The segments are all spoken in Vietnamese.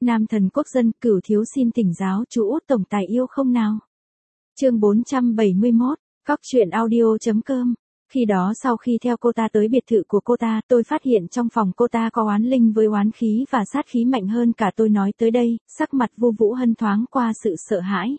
Nam thần quốc dân, Cửu thiếu xin thỉnh giáo chú Út tổng tài yêu không nào. Chương 471, Cóc truyện audio.com. Khi đó sau khi theo cô ta tới biệt thự của cô ta, tôi phát hiện trong phòng cô ta có oán linh với oán khí và sát khí mạnh hơn cả tôi. Nói tới đây, sắc mặt Vu Vũ Hân thoáng qua sự sợ hãi.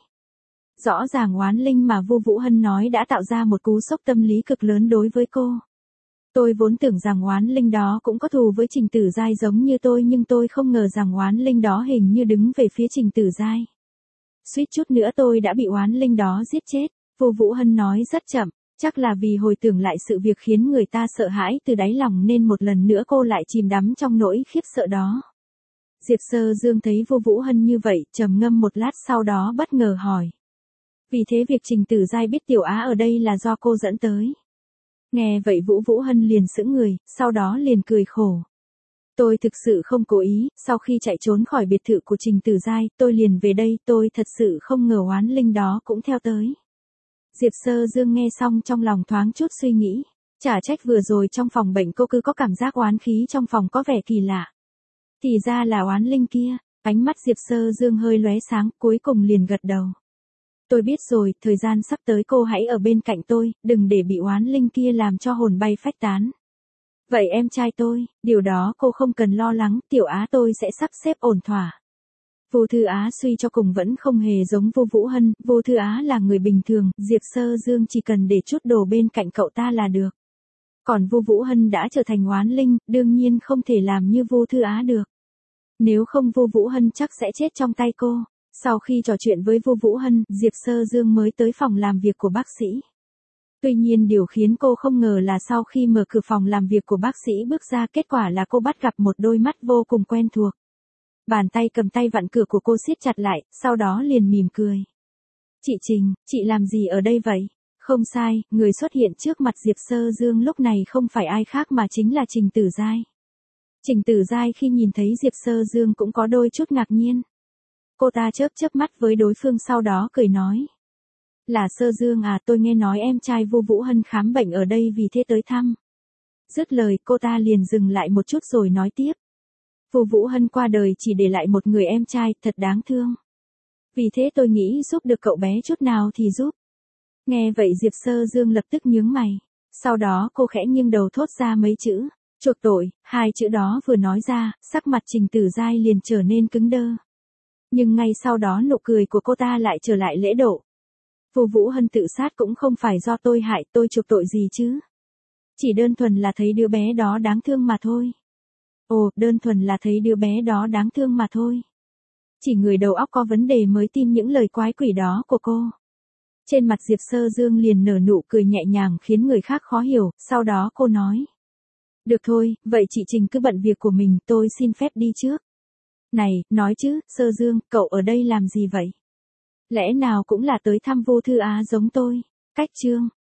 Rõ ràng oán linh mà Vu Vũ Hân nói đã tạo ra một cú sốc tâm lý cực lớn đối với cô. Tôi vốn tưởng rằng oán linh đó cũng có thù với Trình Tử Giai giống như tôi, nhưng tôi không ngờ rằng oán linh đó hình như đứng về phía Trình Tử Giai. Suýt chút nữa tôi đã bị oán linh đó giết chết. Vu Vũ Hân nói rất chậm, chắc là vì hồi tưởng lại sự việc khiến người ta sợ hãi từ đáy lòng nên một lần nữa cô lại chìm đắm trong nỗi khiếp sợ đó. Diệp Sơ Dương thấy Vu Vũ Hân như vậy, trầm ngâm một lát sau đó bất ngờ hỏi. Vì thế việc Trình Tử Giai biết Tiểu Á ở đây là do cô dẫn tới. Nghe vậy Vũ Hân liền sững người, sau đó liền cười khổ. Tôi thực sự không cố ý, sau khi chạy trốn khỏi biệt thự của Trình Tử Giai, tôi liền về đây, tôi thật sự không ngờ oán linh đó cũng theo tới. Diệp Sơ Dương nghe xong trong lòng thoáng chút suy nghĩ, chả trách vừa rồi trong phòng bệnh cô cứ có cảm giác oán khí trong phòng có vẻ kỳ lạ. Thì ra là oán linh kia, ánh mắt Diệp Sơ Dương hơi lóe sáng, cuối cùng liền gật đầu. Tôi biết rồi, thời gian sắp tới cô hãy ở bên cạnh tôi, đừng để bị oán linh kia làm cho hồn bay phách tán. Vậy em trai tôi, điều đó cô không cần lo lắng, Tiểu Á tôi sẽ sắp xếp ổn thỏa. Vu Thư Á suy cho cùng vẫn không hề giống Vu Vũ Hân, Vu Thư Á là người bình thường, Diệp Sơ Dương chỉ cần để chút đồ bên cạnh cậu ta là được. Còn Vu Vũ Hân đã trở thành oán linh, đương nhiên không thể làm như Vu Thư Á được. Nếu không Vu Vũ Hân chắc sẽ chết trong tay cô. Sau khi trò chuyện với Vu Vũ Hân, Diệp Sơ Dương mới tới phòng làm việc của bác sĩ. Tuy nhiên điều khiến cô không ngờ là sau khi mở cửa phòng làm việc của bác sĩ bước ra, kết quả là cô bắt gặp một đôi mắt vô cùng quen thuộc. Bàn tay cầm tay vặn cửa của cô siết chặt lại, sau đó liền mỉm cười. Chị Trình, chị làm gì ở đây vậy? Không sai, người xuất hiện trước mặt Diệp Sơ Dương lúc này không phải ai khác mà chính là Trình Tử Giai. Trình Tử Giai khi nhìn thấy Diệp Sơ Dương cũng có đôi chút ngạc nhiên. Cô ta chớp mắt với đối phương sau đó cười nói. Là Sơ Dương à, tôi nghe nói em trai Vu Vũ Hân khám bệnh ở đây vì thế tới thăm. Dứt lời cô ta liền dừng lại một chút rồi nói tiếp. Vu Vũ Hân qua đời chỉ để lại một người em trai, thật đáng thương. Vì thế tôi nghĩ giúp được cậu bé chút nào thì giúp. Nghe vậy Diệp Sơ Dương lập tức nhướng mày. Sau đó cô khẽ nghiêng đầu thốt ra mấy chữ. Chuộc tội, hai chữ đó vừa nói ra, sắc mặt Trình Tử Giai liền trở nên cứng đơ. Nhưng ngay sau đó nụ cười của cô ta lại trở lại lễ độ. Vu Vũ Hân tự sát cũng không phải do tôi hại, tôi chuộc tội gì chứ. Chỉ đơn thuần là thấy đứa bé đó đáng thương mà thôi. Ồ, đơn thuần là thấy đứa bé đó đáng thương mà thôi. Chỉ người đầu óc có vấn đề mới tin những lời quái quỷ đó của cô. Trên mặt Diệp Sơ Dương liền nở nụ cười nhẹ nhàng khiến người khác khó hiểu, sau đó cô nói. Được thôi, vậy chị Trình cứ bận việc của mình, tôi xin phép đi trước. Này, nói chứ, Sơ Dương, cậu ở đây làm gì vậy? Lẽ nào cũng là tới thăm Vu Thư Á giống tôi? Cách chương.